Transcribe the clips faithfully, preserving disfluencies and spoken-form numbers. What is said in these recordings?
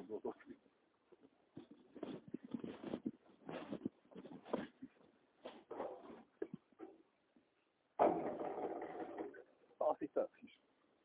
oldódott. Azt hittem is.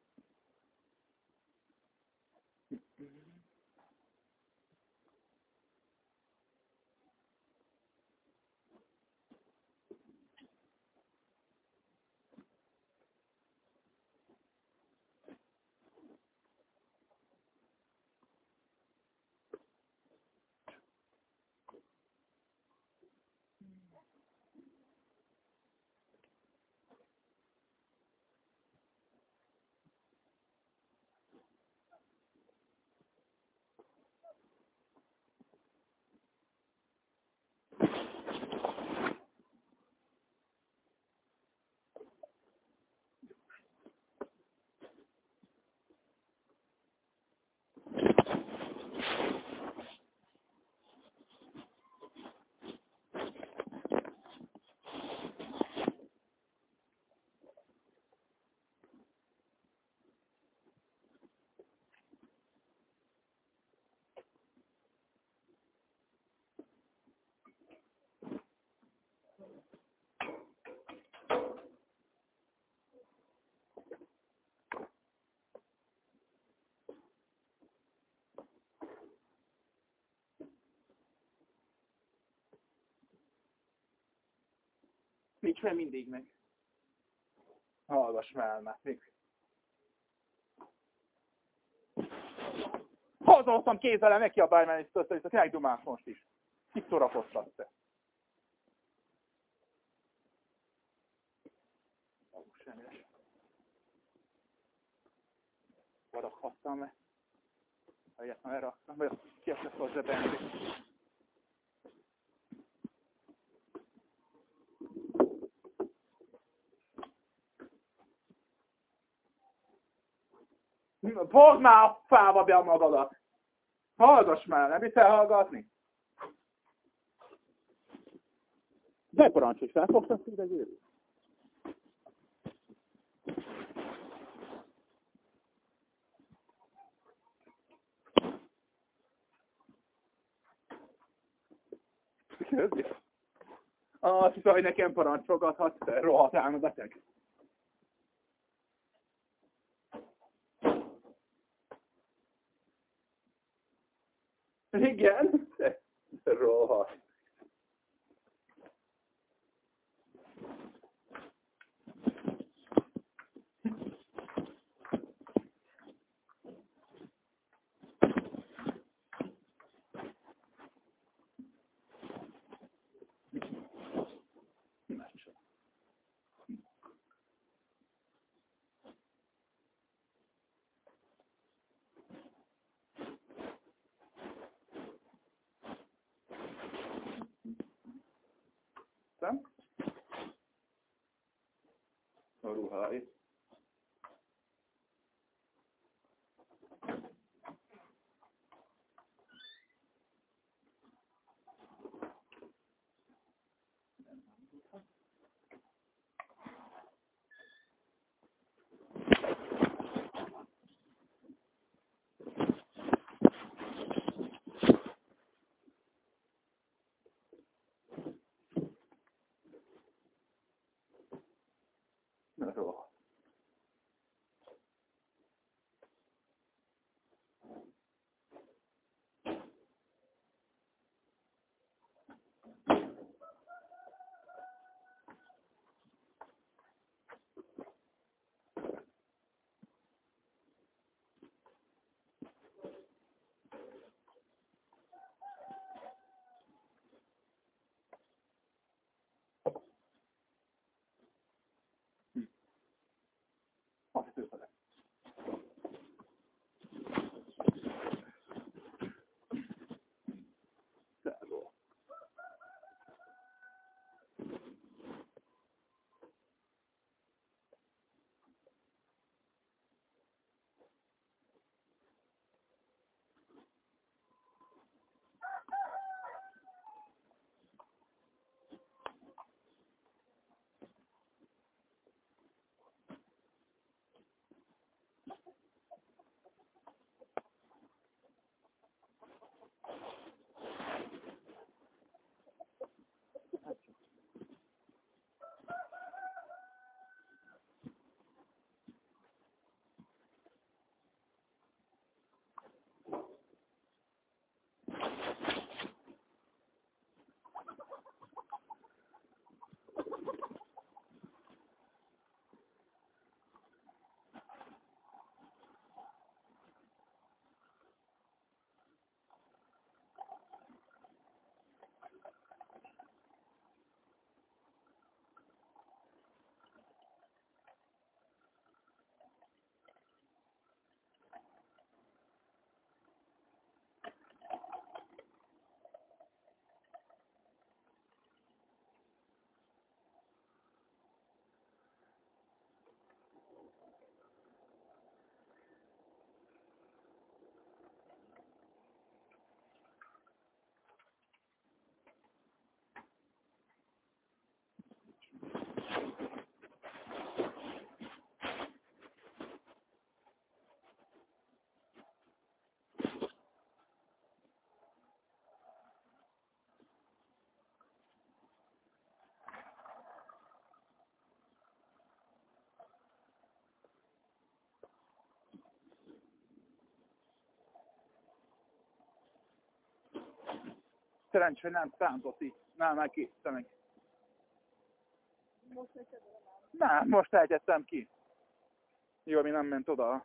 Nincs fel mindig meg. Hallgass már, már még. Hazahoztam kézzel, ne kiabálj már, és össze, és megdumálsz most is. Kit szórakoztatsz te? Semmi. Varakhattam le. Ha ilyet már elraktam, vagy kiesett a zsebembe. Fogd már a fába be a magadat! Hallgass már, nem hiszel hallgatni? De parancs, és felfogtad idegérő? Köszi. Azt hiszem, hogy nekem parancs fogadhatsz, te rohadt álmodeteg. Igen? Rohadt. Nem? A ruhái. Na rohadt. Szerencsé, nem szántott így. Nem, már készítem meg. Nem, most eltettem ki. Jó, ami nem ment oda.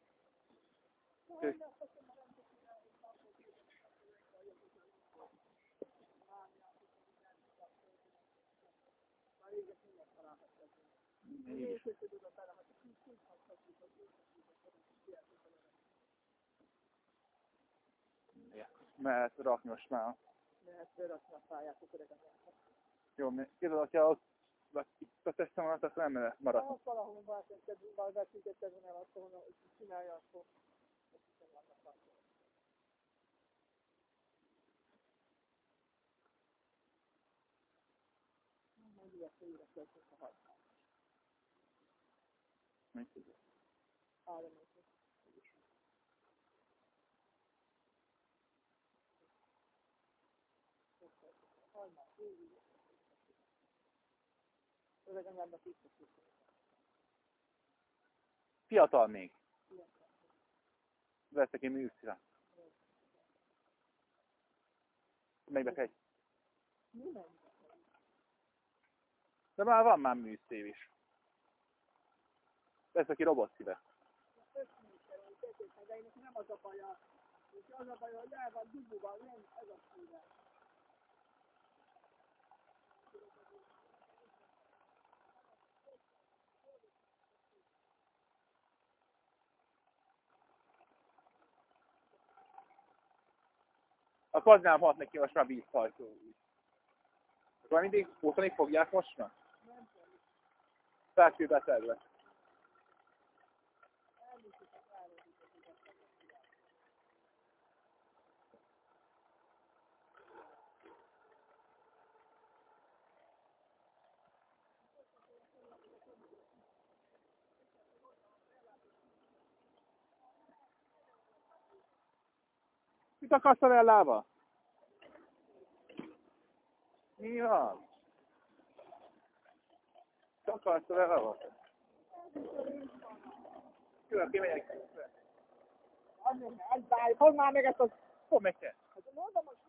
Mehet rakni most már. Mehet berakni a pályát, akkor öreget. Jó, képzeld, hogyha ott itt a testem alatt, akkor nem marad. Ha valahol bárcsinálni, bárcsinálni el azt, ahol csinálja, akkor nem vannak pályát. Majd ilyet, hogy üres lesz a hajtás. Mit tudod? Államot. Hajmás, úgy. Öregen vannak itt a szükség. Fiatal még. Veszek én műszire. Melybe egy. De már van már műszév is. Vesz, aki robot szíve. De ennek nem az a baja. Az a baja, hogy el van dugóban, nem ez a szíve. Akkor az nem hat neki most már vízhajtó. Akkor mindig pótolni fogják most már? Nem tudom. Felkőbetegve. Mit akarsz a vellával? Mi van? Mit akarsz a vellával? Külön kimegyek. Az báj, fogd már meg ezt a... Fogd meg te. Hát mondom, hogy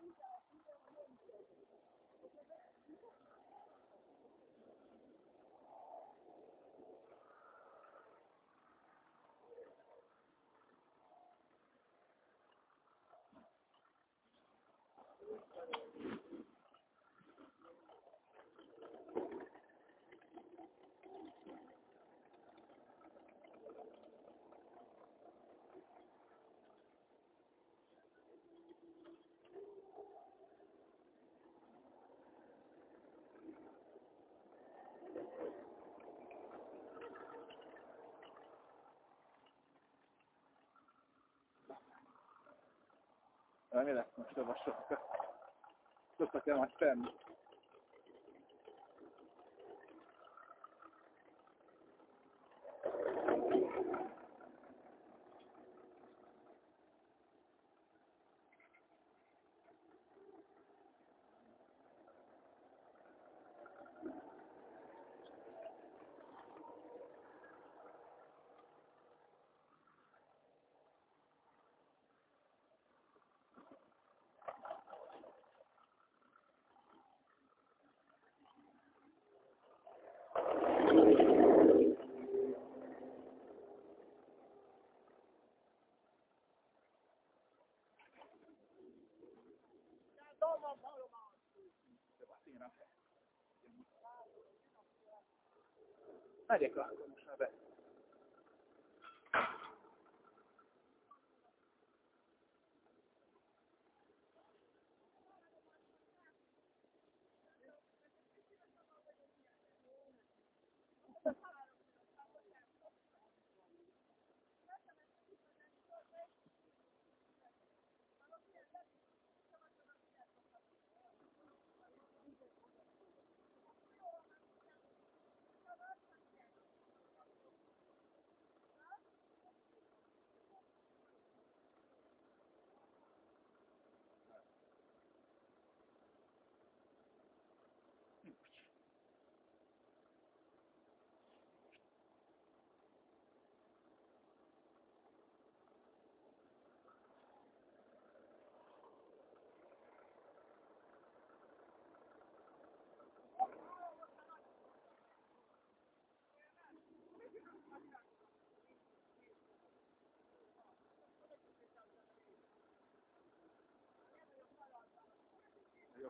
Mi lesz most a vasok? Szoktak el majd tenni. Megyek akkor most már be.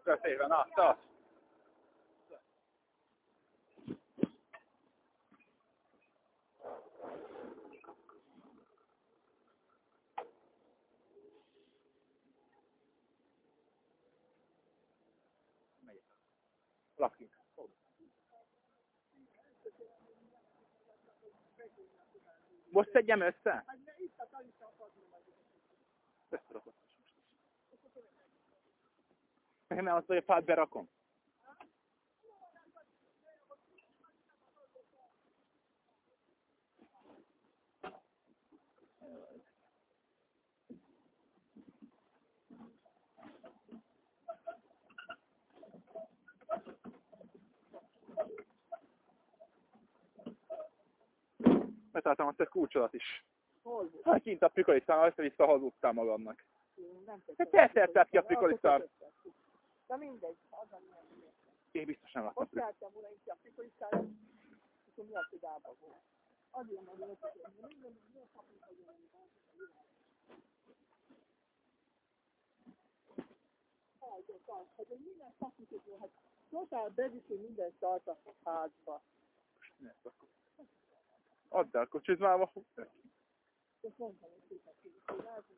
középen, na, tart. Lakjunk. Most szedjem össze? Összerakott. Nem az, hogy a fát berakom. Betaltam azt egy kulcsodat is. Hol volt? Hát kint a Prikolisztán, össze-vissza hazudtál magadnak. Nem Hát elszertett ki a Prikolisztán. De mindegy, az a milyen. Én biztos nem láttam Ott láttam volna itt a Prikolisztán, és mi a tudában volt. Azért meg ötöt, minden, minden papír vagyok. Hát, hogy minden papírt volt, hát totál beviszi minden tart a házba. Add el, kocsizd már a Ezt mondtam, hogy szépen látom.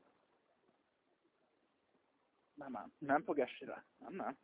Nem ám, nem fog esni rá. Nem, nem.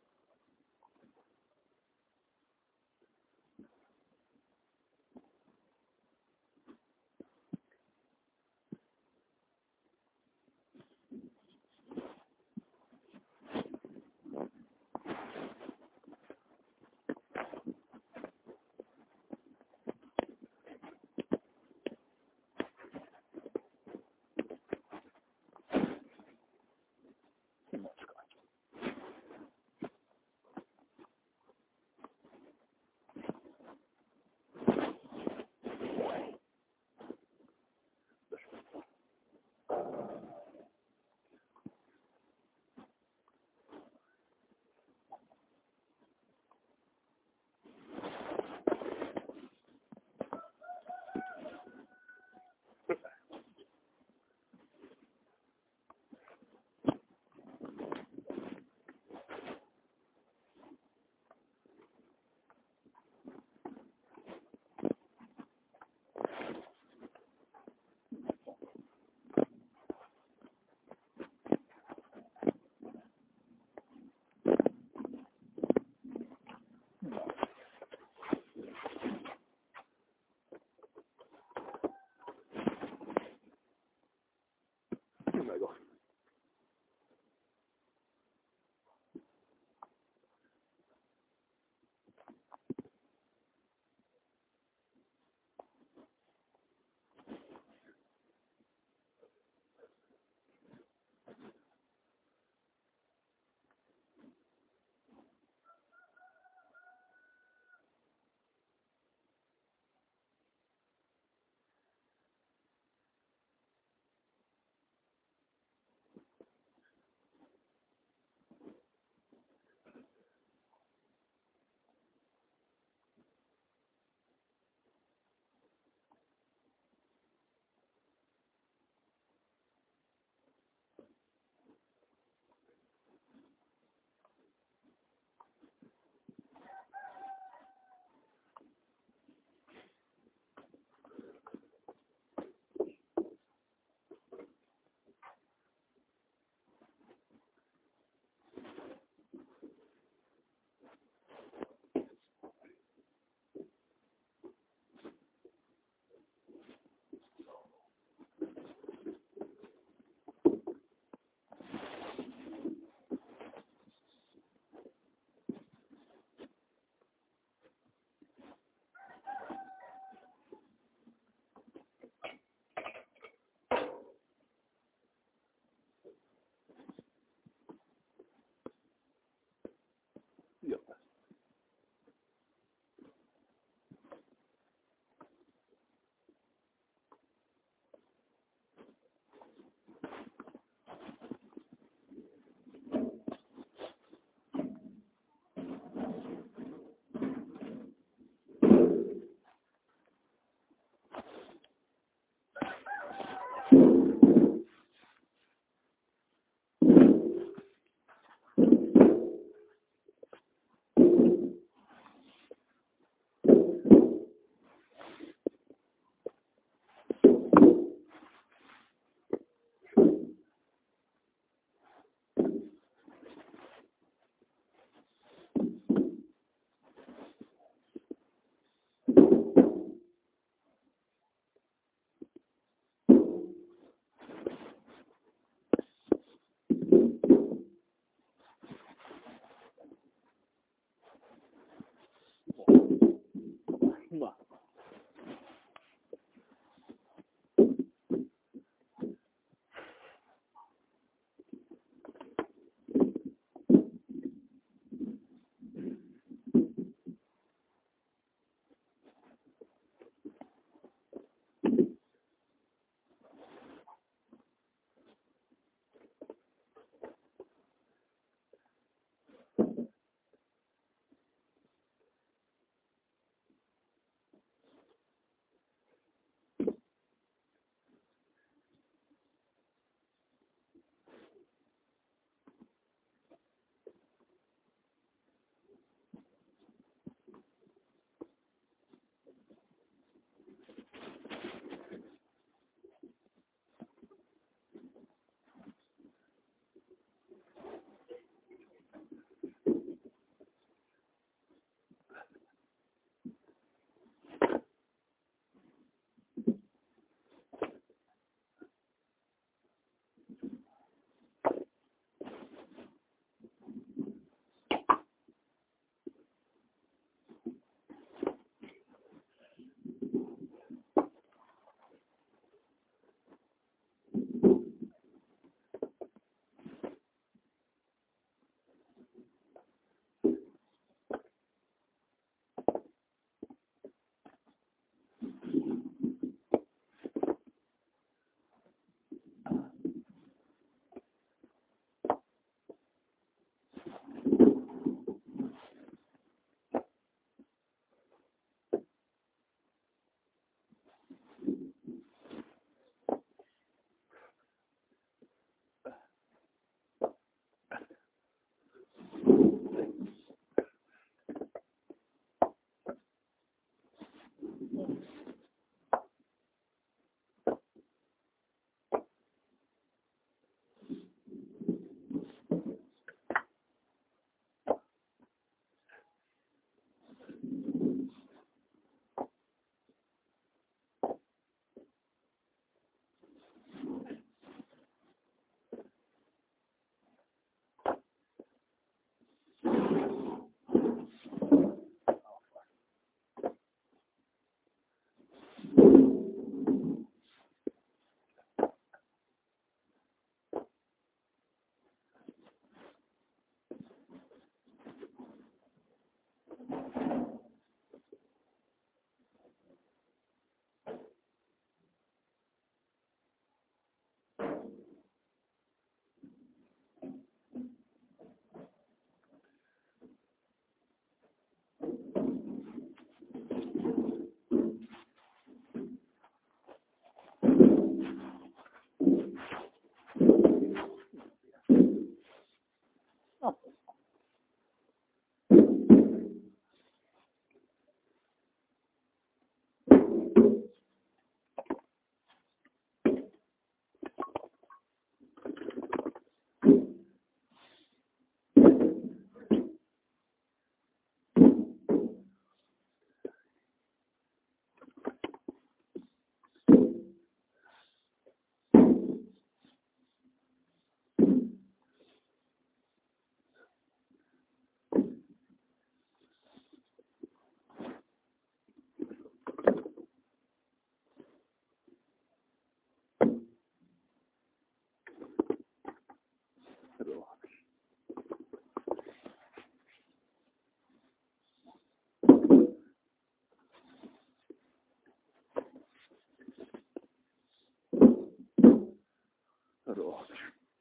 Rohadt.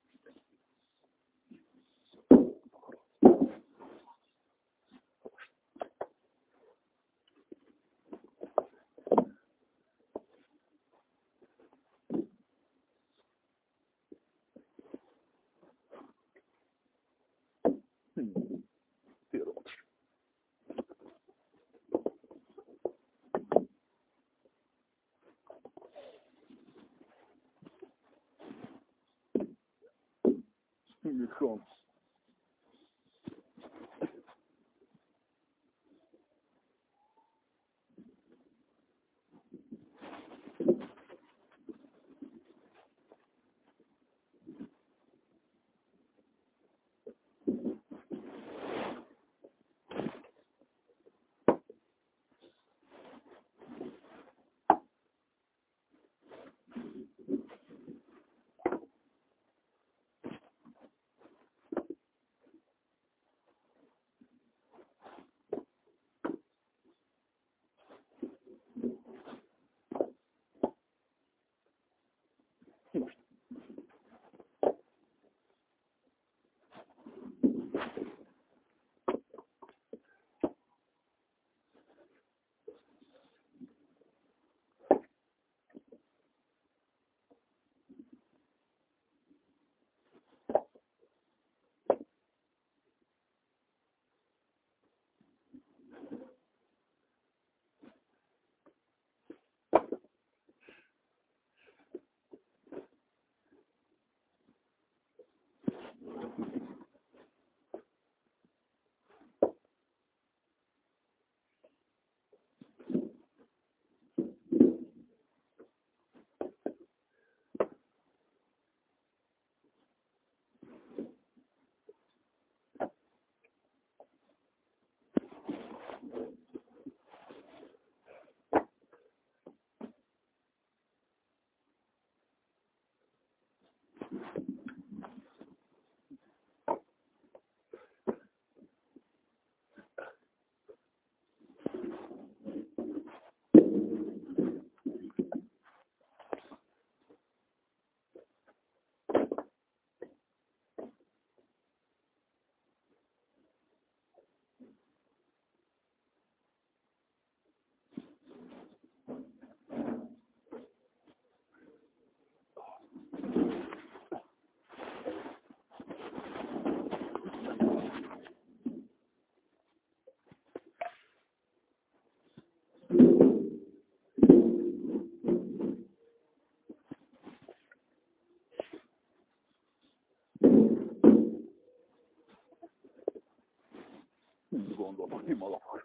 Hmm. Rohadt. Mikron. Úgy gondolom, hogy malak.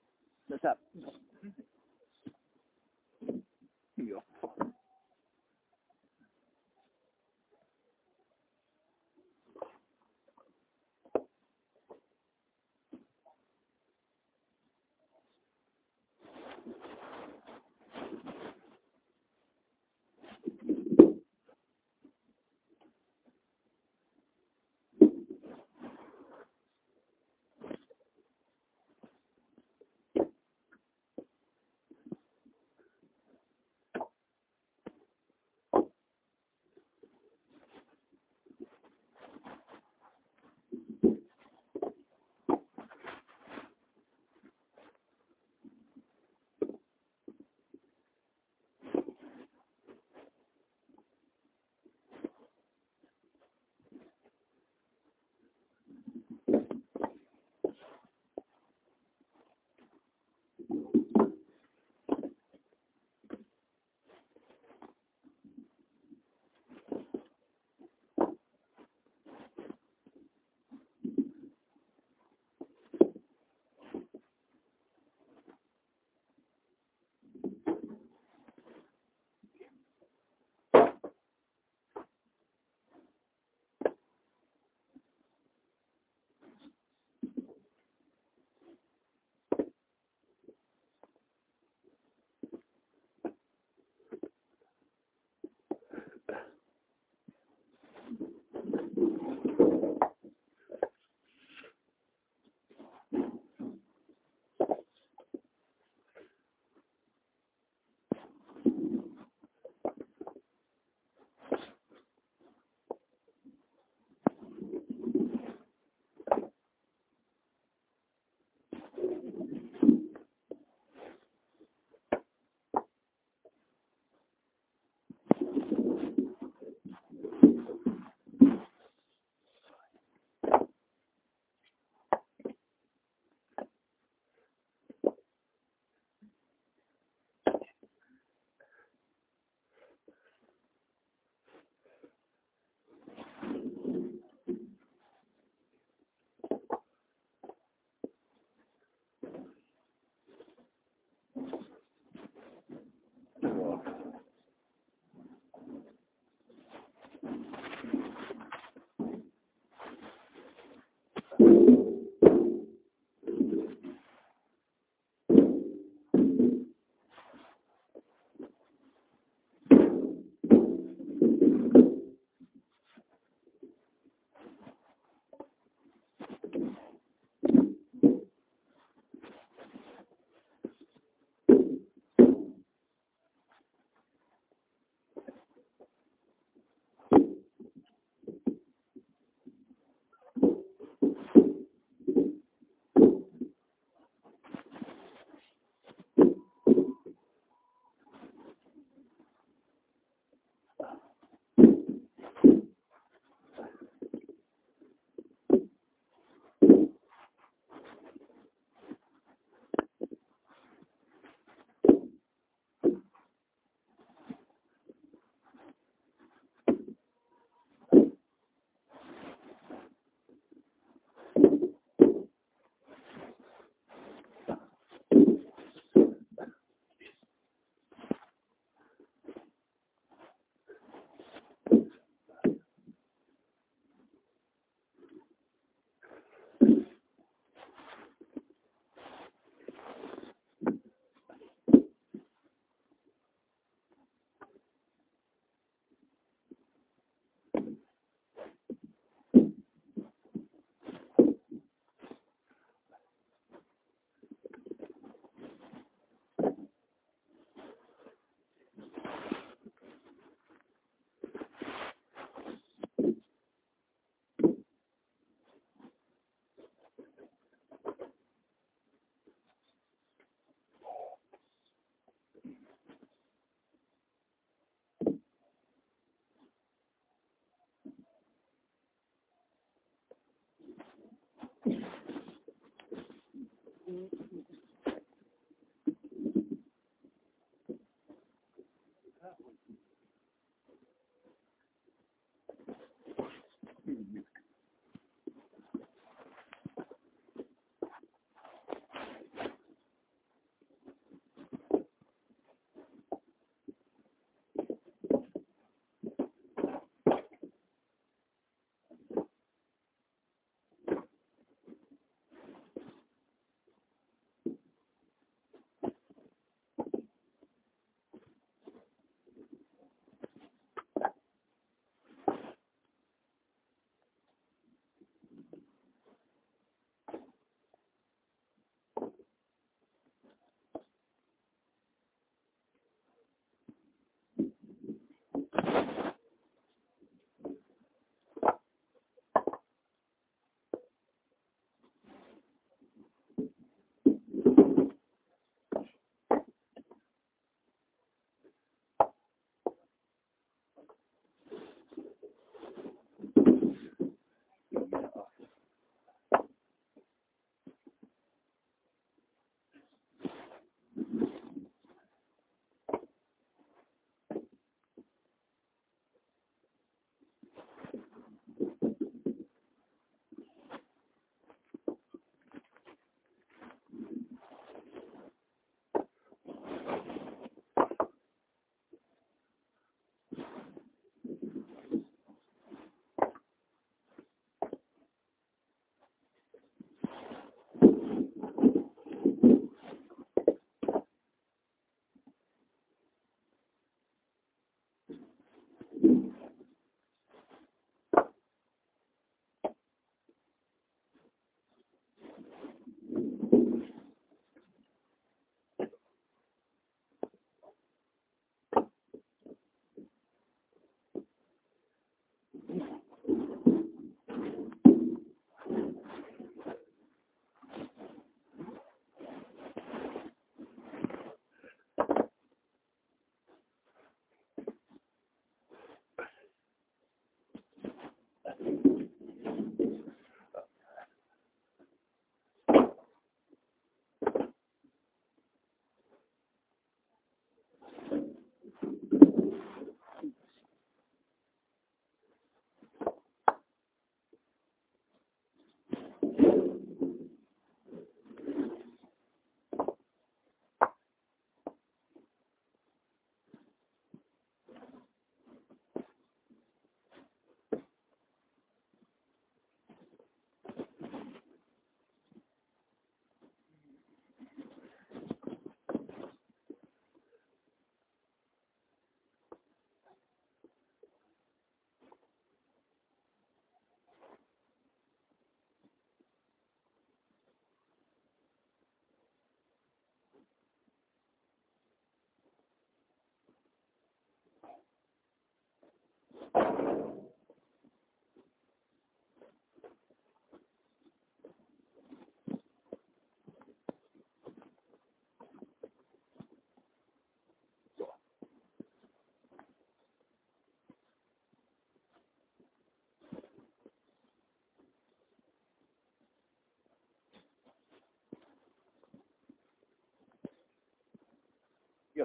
De te... Mi a fasz?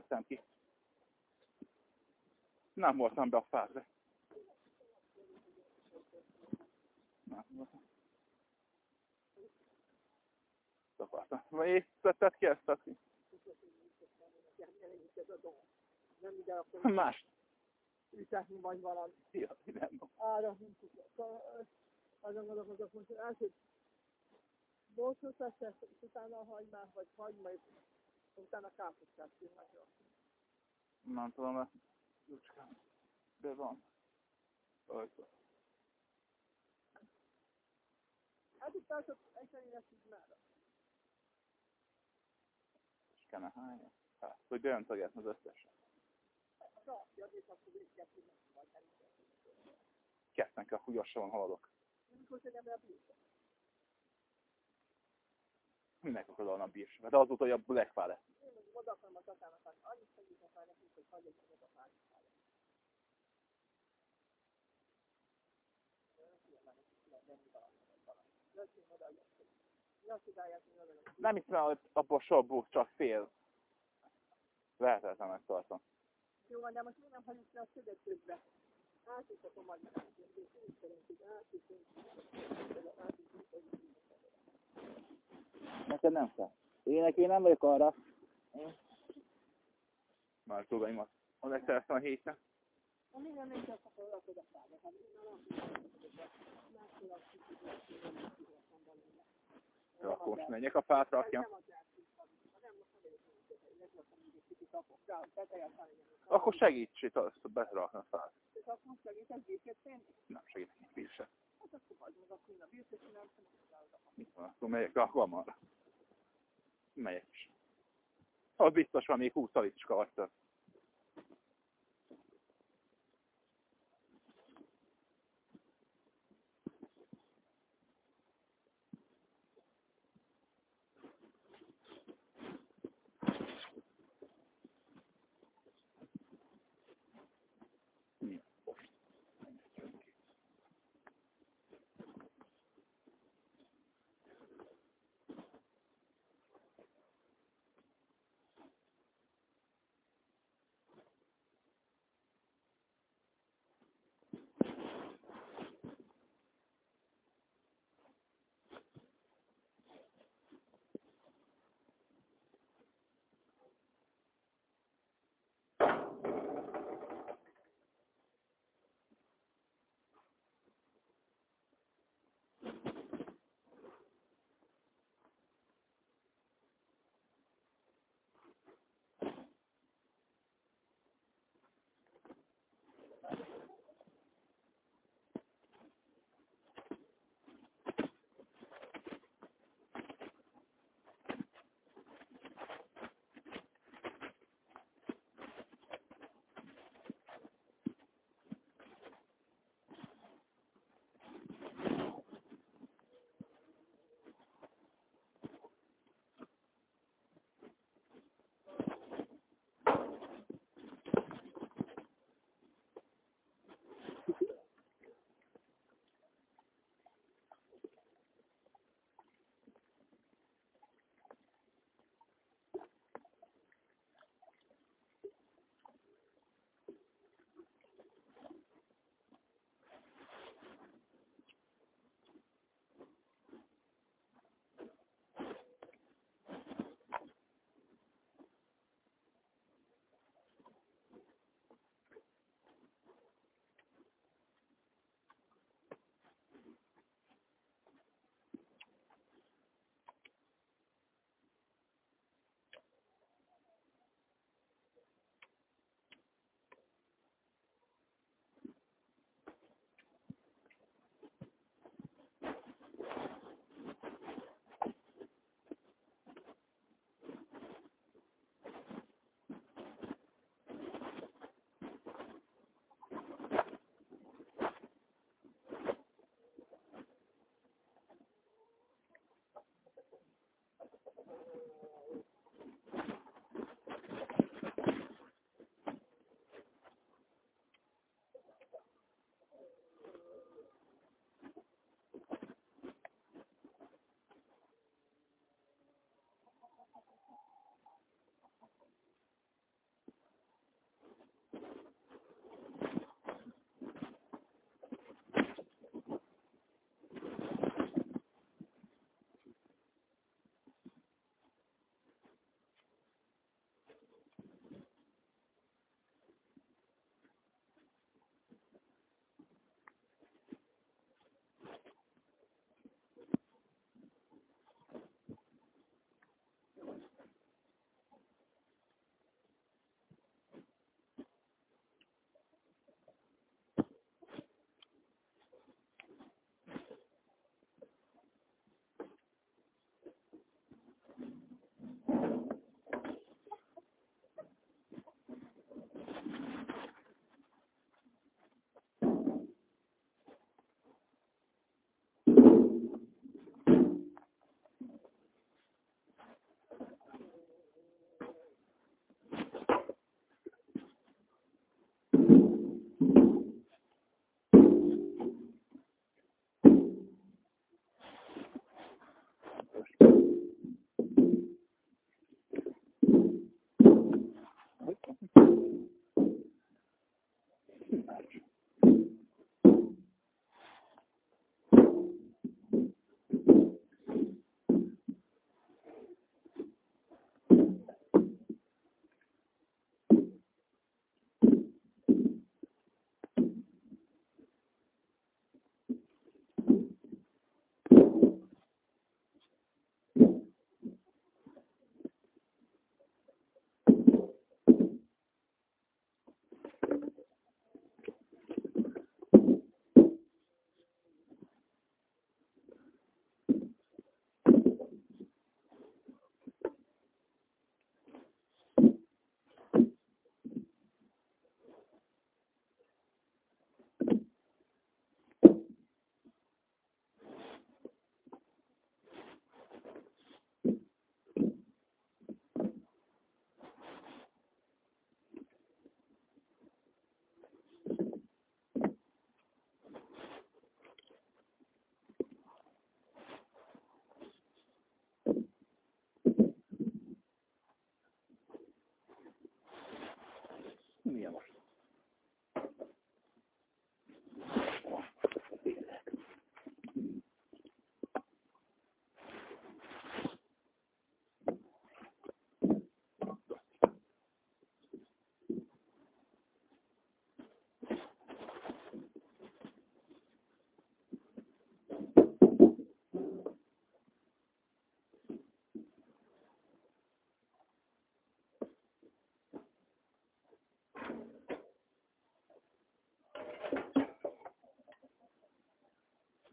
jöttem ki. Nem voltam be a fázra. Nem voltam. Akartam. Vagy észtetted ki ezt? Nem ide akkor Más. ütetni vagy valami. Ja, nem. Ára, mint tudja. Azon gondolkozok, most első borsót teszek, és utána a hagymát, vagy hagyma, és utána káposztát csinálja. Nem tudom, mert Lucskám. De van. Ajta. Hát itt tartok egyszerűen ezt így már. És kellene hányja? Hát, hogy beöntögetni az összeset. Rakja, és akkor végig tudnak, vagy nem is. Kettnek a húgyosan haladok. Mikor tegem le a bírsa? Minek akarod a bírsa? De azóta, hogy a legfá lesz. Én meg oda akarom a tatának adni. Annyit segítek már nekünk, hogy hagyjuk meg a fájt. Nem hiszem, hogy abból sobbuk csak fél. Lehetetlenek tartom. Jó van, de most még nem hagyjuk le a szöget közbe. Átüttetem a magát. Neked nem kell. Ének, én nem vagyok arra. Már tudom, hogy onnan szereztem a héten. Ha minden nem kell, akkor rakod a fára. Hát én már nem Jó, akkor most menjek a fát rakjam. Akkor segíts itt azt berakni a fát. Nem segítek egy bírse. Mit van? Akkor megyek a kamarra. Megyek is. Az biztos van még húsz alicska arccal.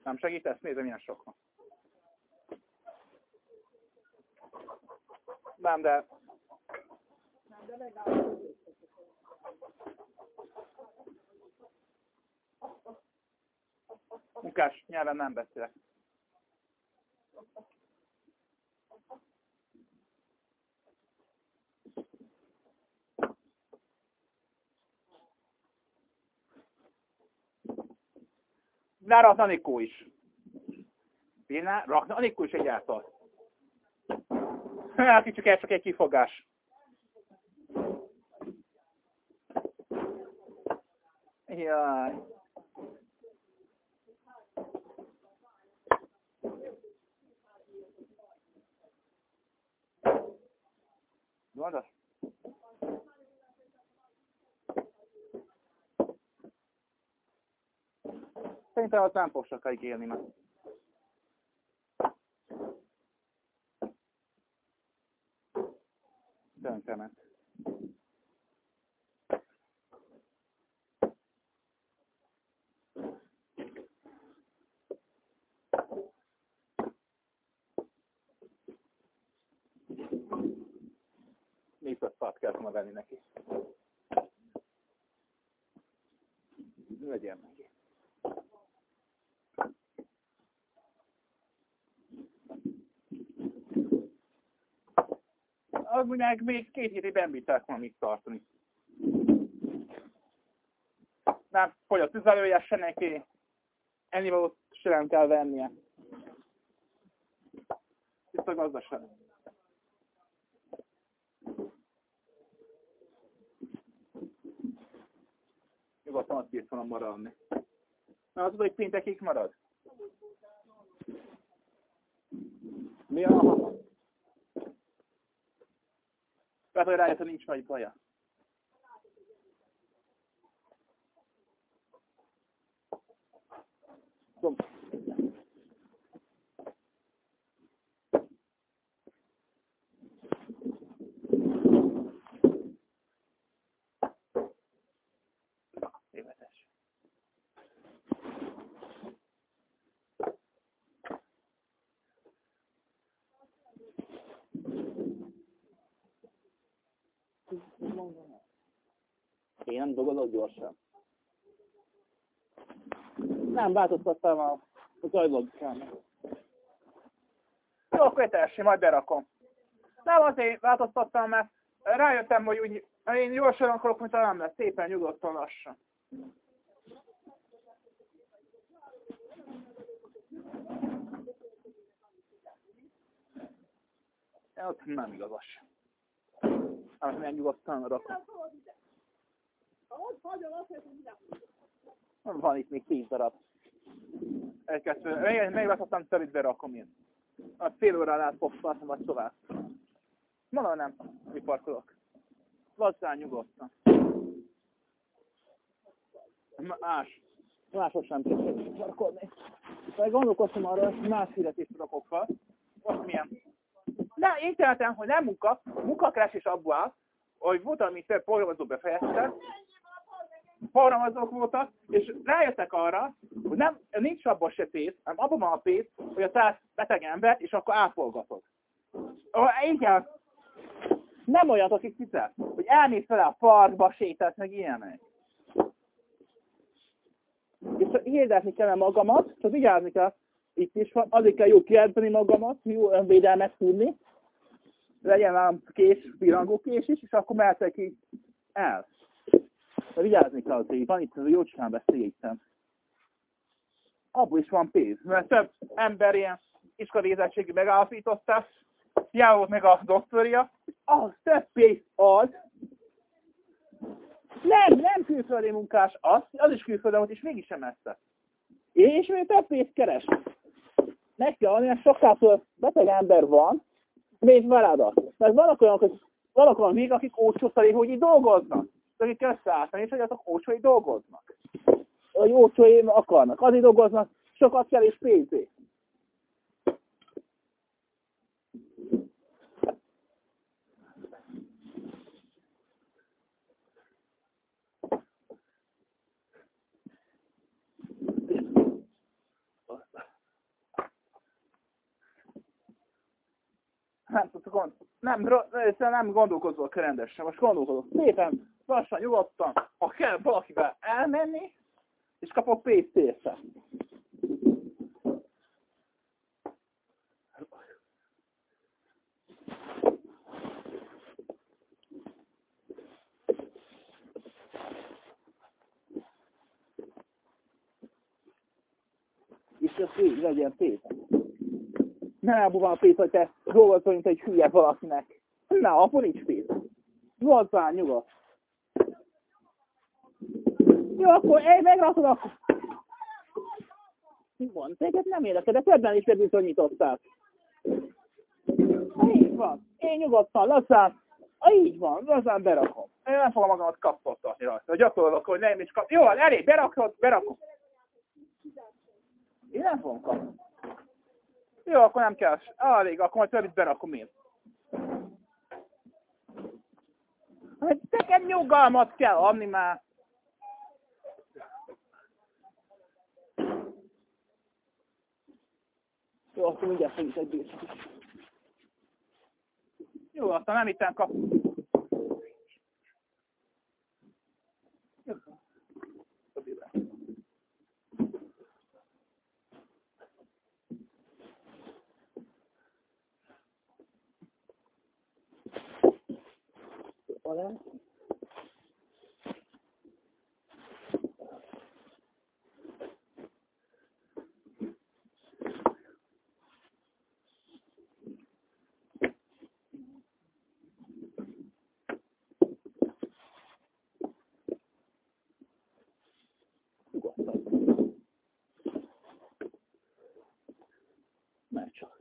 Nem segítesz? Nézem, milyen sok van. Nem, de... Nem, de megállom. Munkás nyelven nem beszélek. Rárakna Anikó is. Bírná rakna Anikó is egy által. Hát csak el csak egy kifogás. Jaj. Mondasz? Szerintem az nem fog sokáig élni meg. Tönkrement. négyszáz fát kellett volna venni neki. Legyen neki. Az mondják, még két hétig nem bírták volna mit tartani. Nem, hogy a tüzelője se neki, ennivalót se nem kell vennie. Itt a gazdaság. Nyugodtan azt bírt volna maradni. Na, az, hogy péntekig marad? Mi a... Tehát, hogy rájött, hogy nincs nagy baja. Tudom. Évetes. Én nem dolgozok gyorsan. Nem, változtattam a, a zajlódkámat. Jó, akkor etessi, majd berakom. Nem azért változtattam, mert rájöttem, hogy úgy, én gyorsan akarok, mint nem lesz, szépen nyugodtan lassan. Ja, ott nem igazas. Amit milyen nyugodtan rakom. Van itt még tíz darab. Egy-kettő. Megváltoztam, szerint berakom én. A fél órán át fogsz tartani, vagy tovább. Mondom, nem. Mi parkolok. Lazzán nyugodtan. Más. Máshoz sem kell parkolni. Vagy gondolkoztam arra, hogy más hirdetést rakok fel. Most milyen? De interneten, hogy nem munka, munkakeresés abból áll, hogy volt, amit több programozó befejezte, programozók voltak, és rájöttek arra, hogy nem, nincs abban se pénz, hanem abban van a pénz, hogy a száz beteg ember, és akkor ápolgatod. Igen, nem olyan, akik hiszem, hogy elmész vele a parkba, sétálsz, meg ilyenek. És hirdetni kell magamat, csak vigyázni kell, itt is van, azért kell jó kijelenteni magamat, jó önvédelmet tudni, legyen ám kés, pirangókés is, és akkor mehetek így el. De vigyázni kell azért, van itt, jó csán beszéltem. Abból is van pénz, mert több ember ilyen iskolavégzettségű megállapította, jár meg a doktorja, az több pénz az. Nem, nem külföldi munkás az, az is külföldön volt, és mégis sem messze. És még több pénzt keres. Meg kell adni, mert sokkal beteg ember van, még feladat. Mert vannak olyanok, hogy vannak olyan még, akik olcsó szerint, hogy így dolgoznak. Akik összeállnak, és hogy azok olcsó, hogy dolgoznak. Hogy olcsó év akarnak. Azért dolgoznak, sokat kell és pénzé. Nem tudok gond... Nem, nem gondolkozol rendesen, most gondolkodok. Szépen, lassan, nyugodtan, ha kell valakivel elmenni, és kapok pénzt érte. És ez így legyen pénz. Ne elbúván a pénz, hogy te dolgozol, mint egy hülye valakinek. Na, akkor nincs pénz. Nyugodtan, nyugodt. Jó, akkor én megrakod, akkor... Mi van? Téged nem érdekel, de többen is bebizonyították. Így van. Én nyugodtan, lassan. Így van, lassan berakom. Én nem fogom magamat kapottatni rajta. Gyakorlok, hogy nem is kap... Jó, elég, berakod, berakom. Én nem fogom kapni. Jó, akkor nem kell. Elég, akkor majd többit berakom én. Hát neked nyugalmat kell adni már. Jó, akkor mindjárt fogjuk egy bírcsot is. Jó, aztán nem itten kap. Jó. Alá. Már csak.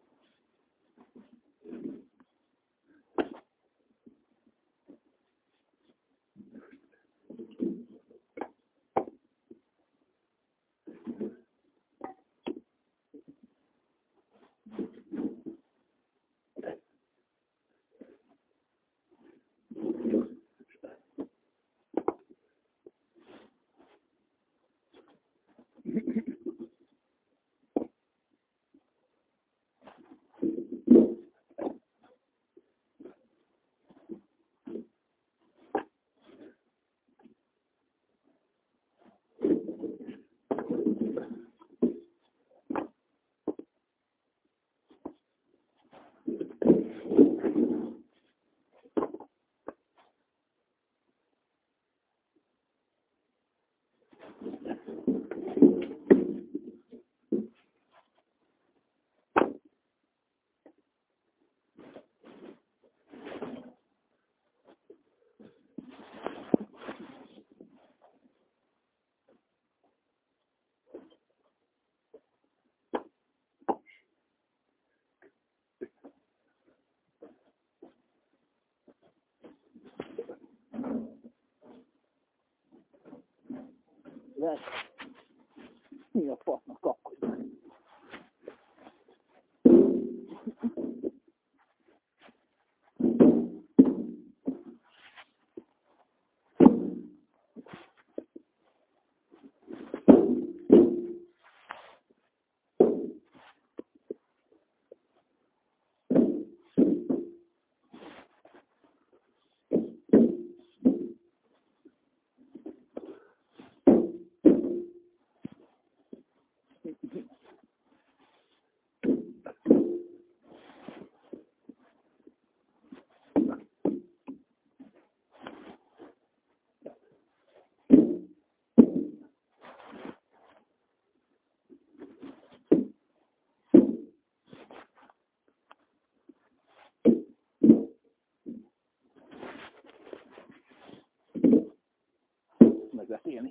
Lesz. Mi a fasznak kapkodj meg? Meg lehet élni.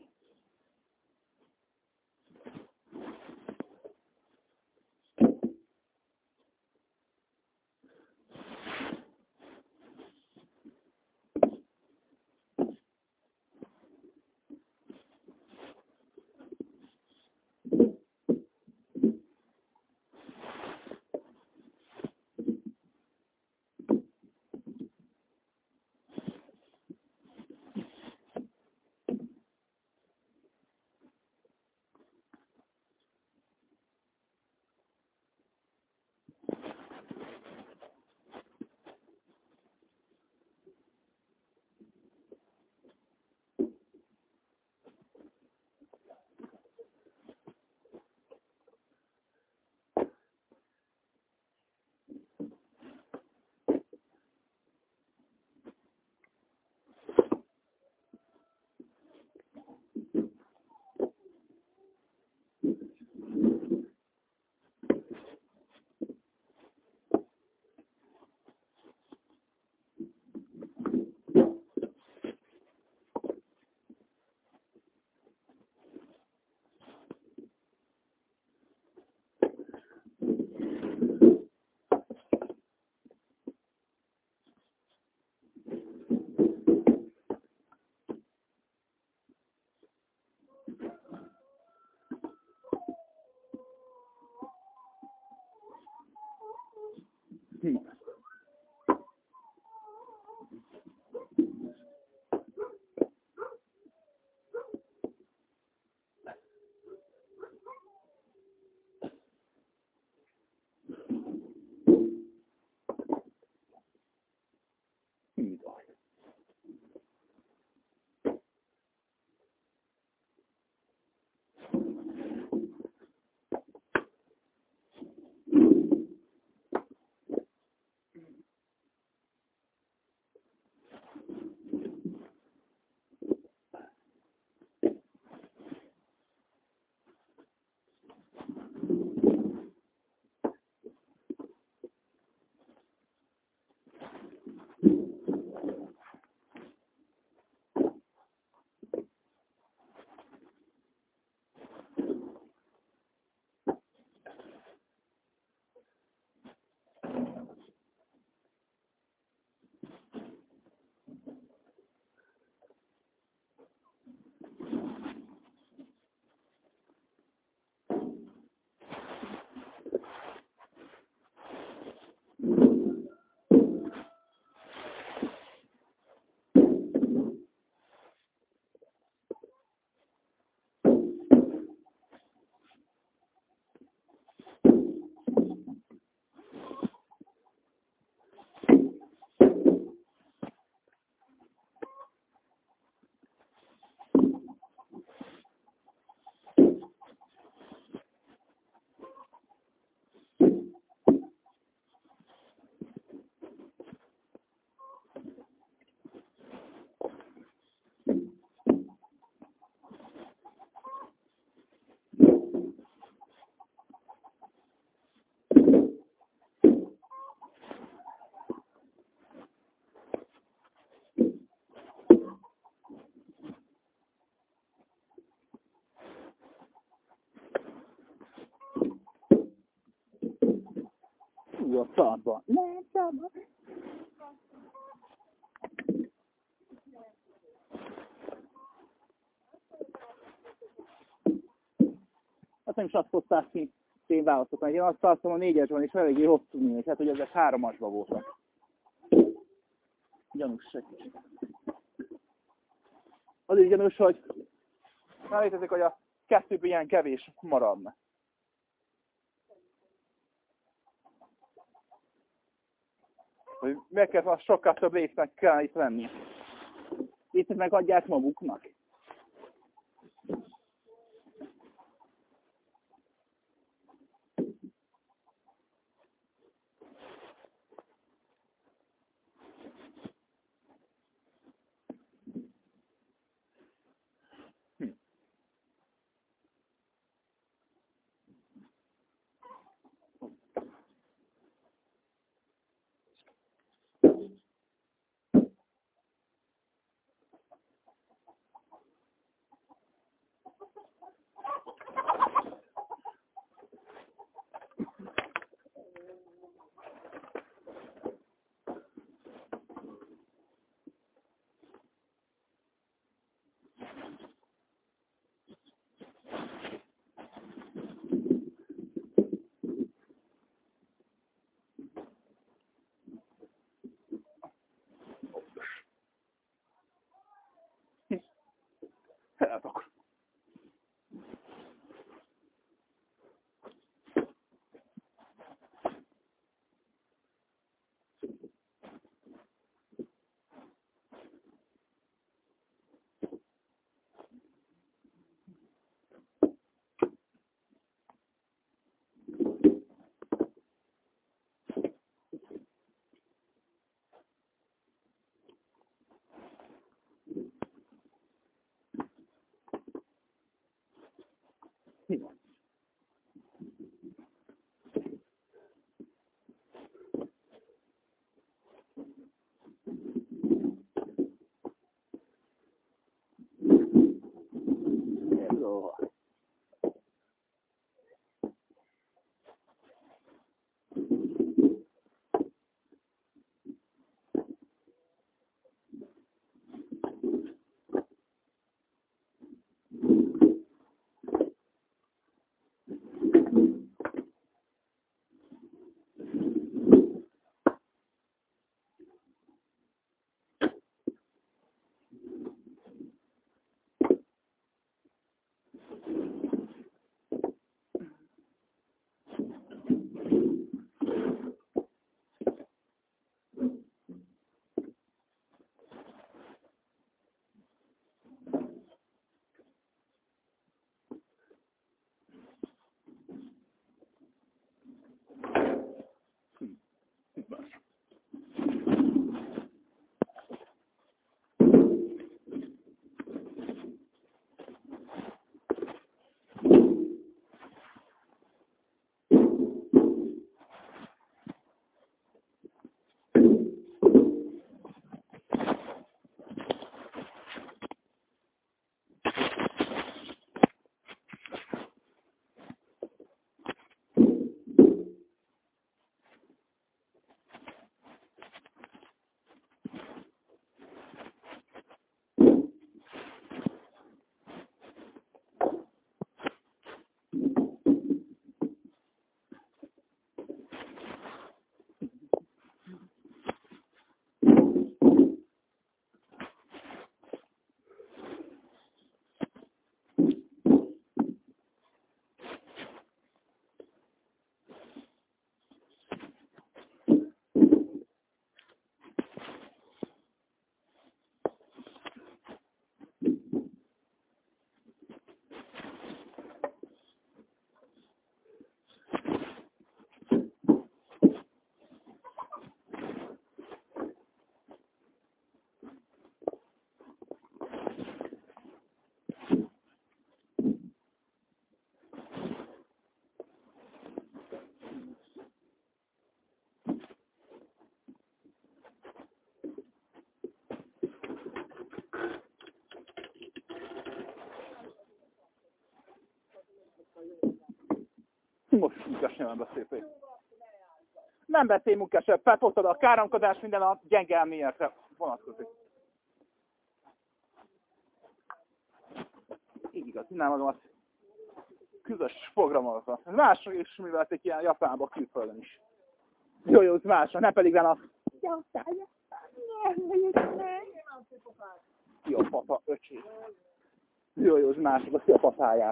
Hm. Jó, szabban. Nem, szabban. Azt nem is azt hozták ki témválasztoknak. Én azt tartom, a négyesben is eléggé hosszú négy, hát hogy ezek háromasban voltak. Gyanús se. Az is gyanús, hogy nem létezik, hogy a kettőből ilyen kevés maradna. Hogy meg kell, az sokkal több résznek kell itt lenni. Itt megadják maguknak. Hát akkor. Mi van? Hello. Most munkás nem beszélték. Nem beszél munkás, felfosztad a káromkodás minden a gyenge elméletre vonatkozik. Így igaz, nem adom azt. Közös programolva. Ez mások is művelték ilyen Japánba, külföldön is. Jó, jó, ez másra, nem pedig a... Jó, papa, öcsé. Jó, jó, ez mások, a szia patáját.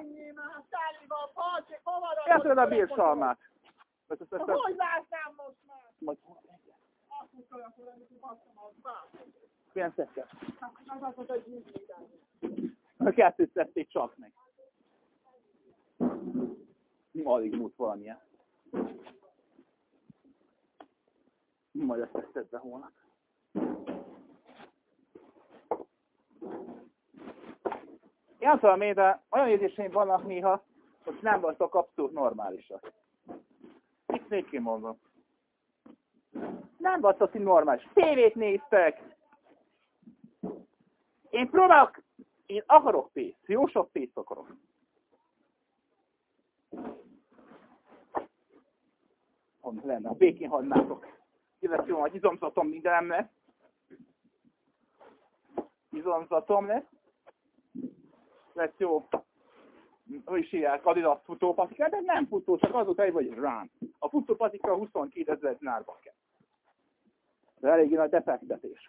Érted a bírsalmát? Hogy látnám most már? Majd... Azt mondta, hogy akkor ennek basztam az bár. Milyen szedtek? Az azt mondta, hogy nyitni. A kettőt szedték csak meg. Alig múlt valamilyen. Majd ezt teszed be holnap. Én nem tudom, de olyan érzéseim vannak néha, hogy nem vagytok abszolút normálisak. Itt még kimondom. Nem vagytok így normális. Tévét néztek. Én próbálok, én akarok pénzt. Jó sok pénzt akarok. Hon lenne, ha békén hagynátok. Illetve jó, hogy izomzatom mindenem lesz. Izomzatom lesz. Lesz jó. Hogy is hívják, Adidas futópatika, de nem futó, csak azóta egy vagy rán. A futópatika huszonkétezer dinárba kell. De eléggé nagy befektetés.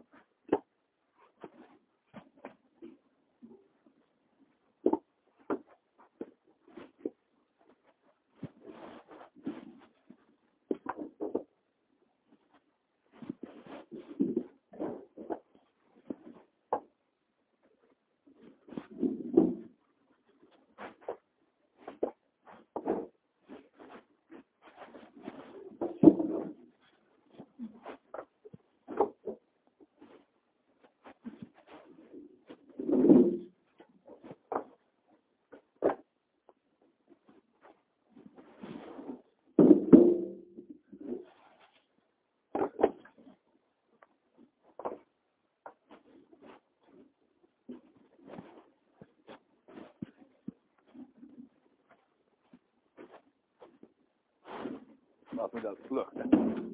Az, hogy az lökte.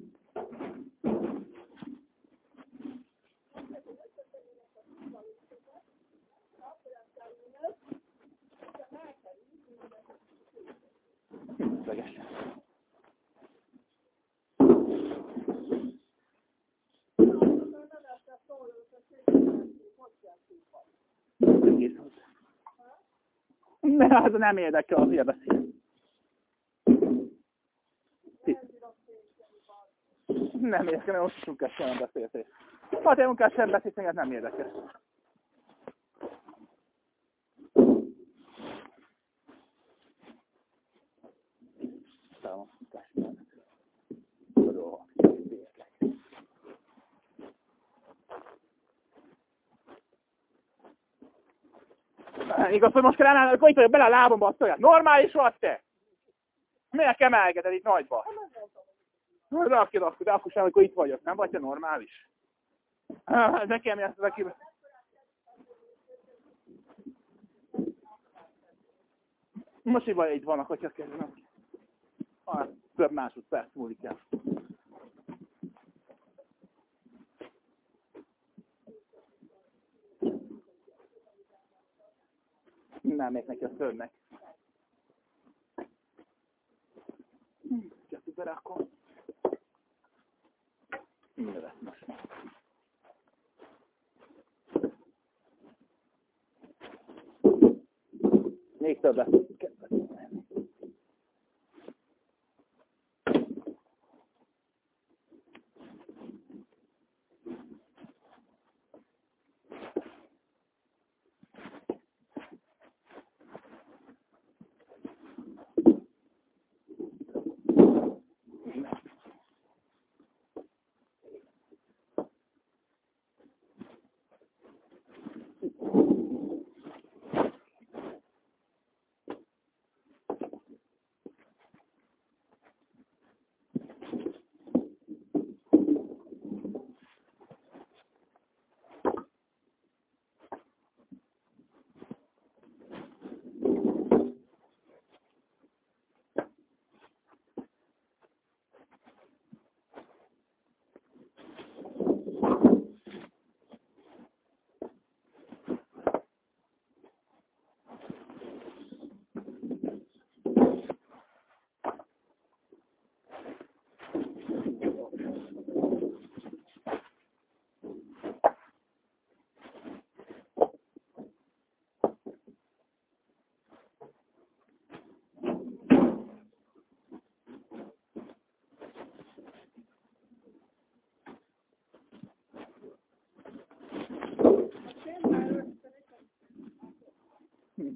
Szegesen. Ne, az nem érdekel, az ilyen beszél. Nem érdekel, mert most munkás sem beszélték. Ha te munkás sem beszélsz, engem nem érdekel. Számos munkás sem. Igaz, hogy most kell emelni, hogy itt vagyok bele a lábomba a szöget. Normális vagy te? Miért emelgeted itt nagyba? De akkor, de akkor sem, amikor itt vagyok. Nem vagy te normális? Nekem ezt neki... Most így vagy, így vannak, hogyha kezdenek. Ah, több másodperc múlik el. Nem még neki a szörnek. Kettő berakom. Mi lesz most? Még többet.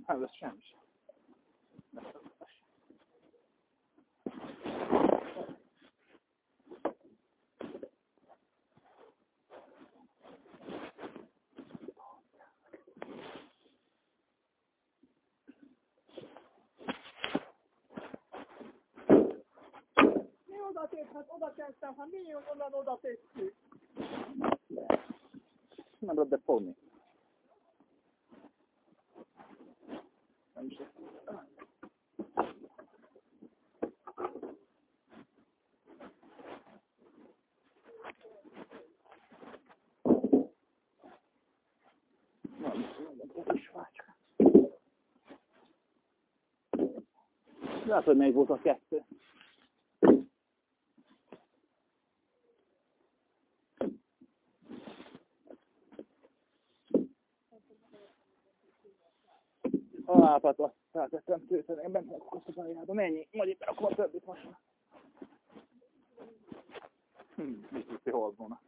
Hát ez semmi sem. Mi oda tép? Hát oda kezdtem, hát mi onnan oda téptük? Nem dobd fogni. Nem is. Lehet, hogy még volt a kettő. A lápát azt feltettem tőzsden, én benne vagyok a szabályába. Mennyi? Majd éppen akkor a többit most. Hm, mit hiszi, hol volna?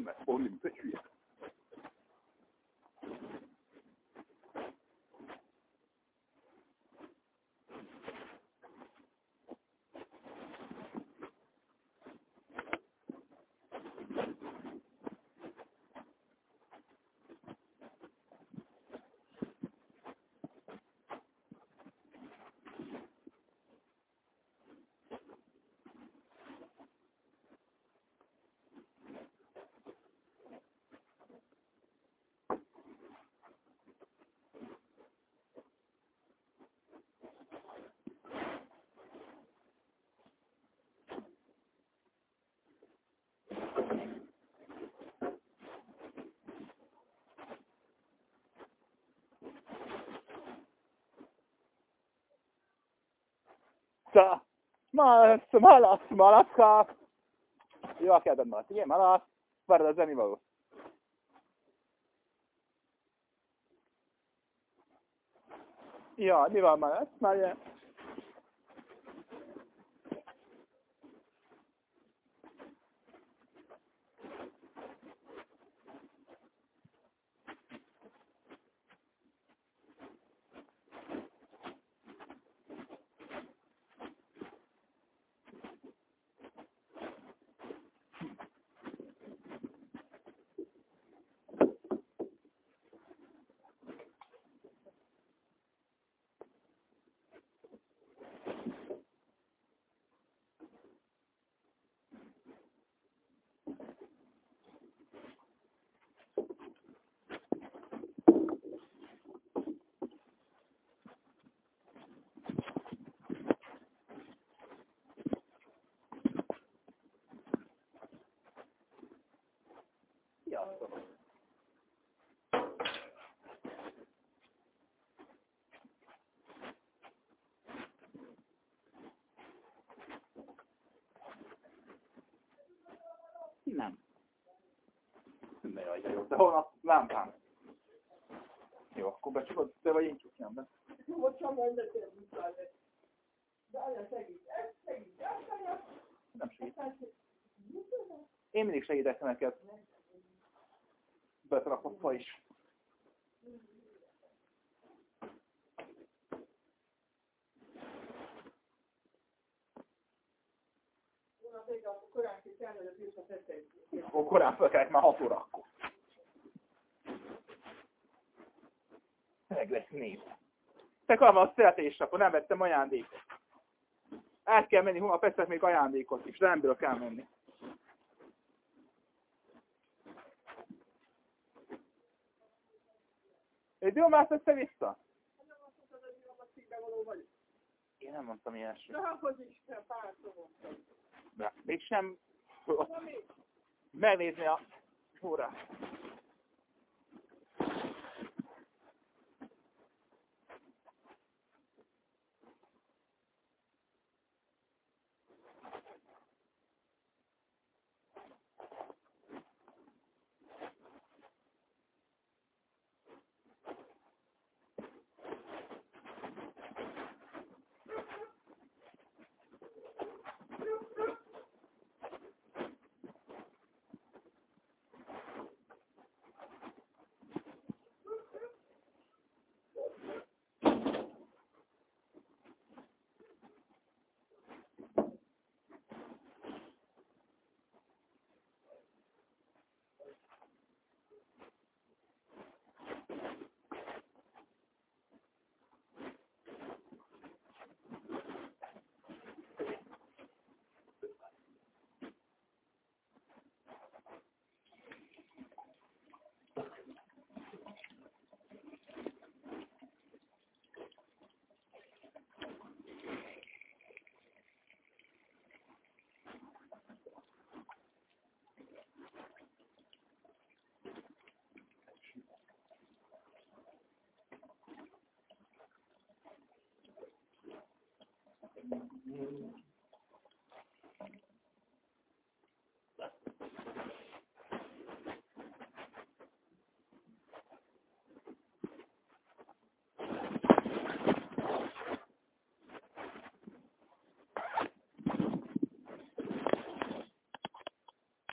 mettre au limite de cuillère. Ta, malac, malac, malacka. Jó, kedved malac, igen, malac. Várd az zenivaló. Ja, mi van malac? Már ilyen. Sziasztok! Nem. Ne jaj, de jó. De holnap lámpám. Jó, akkor becsukod, te vagy én csukjam be. Hogy sem majd neked muszáj. De anya segít, ez segít, ez anya. Nem segít. Én mindig segítek neked. Betrakott fa is. Volna végre, akkor korán kell kelni, hogy az is a tetejét. Akkor korán felkelek már hat órakor. Meg lesz név. Te kapom a születés, akkor nem vettem ajándékot. Át kell menni, holnap veszek még ajándékot is, de nem bírok elmenni. Egy jó más össze-vissza? Nem azt mondtad, hogy mi a cikkbe való vagy. Én nem mondtam ilyesmit. De hogy is kell, párszor mondtad. De mégsem Na mi? megnézni a órát. Mm-hmm.